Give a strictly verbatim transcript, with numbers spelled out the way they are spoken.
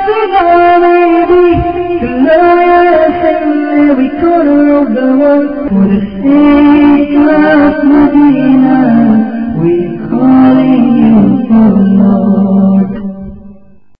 every corner of the world for the sake of Medina. We're calling you, oh Lord.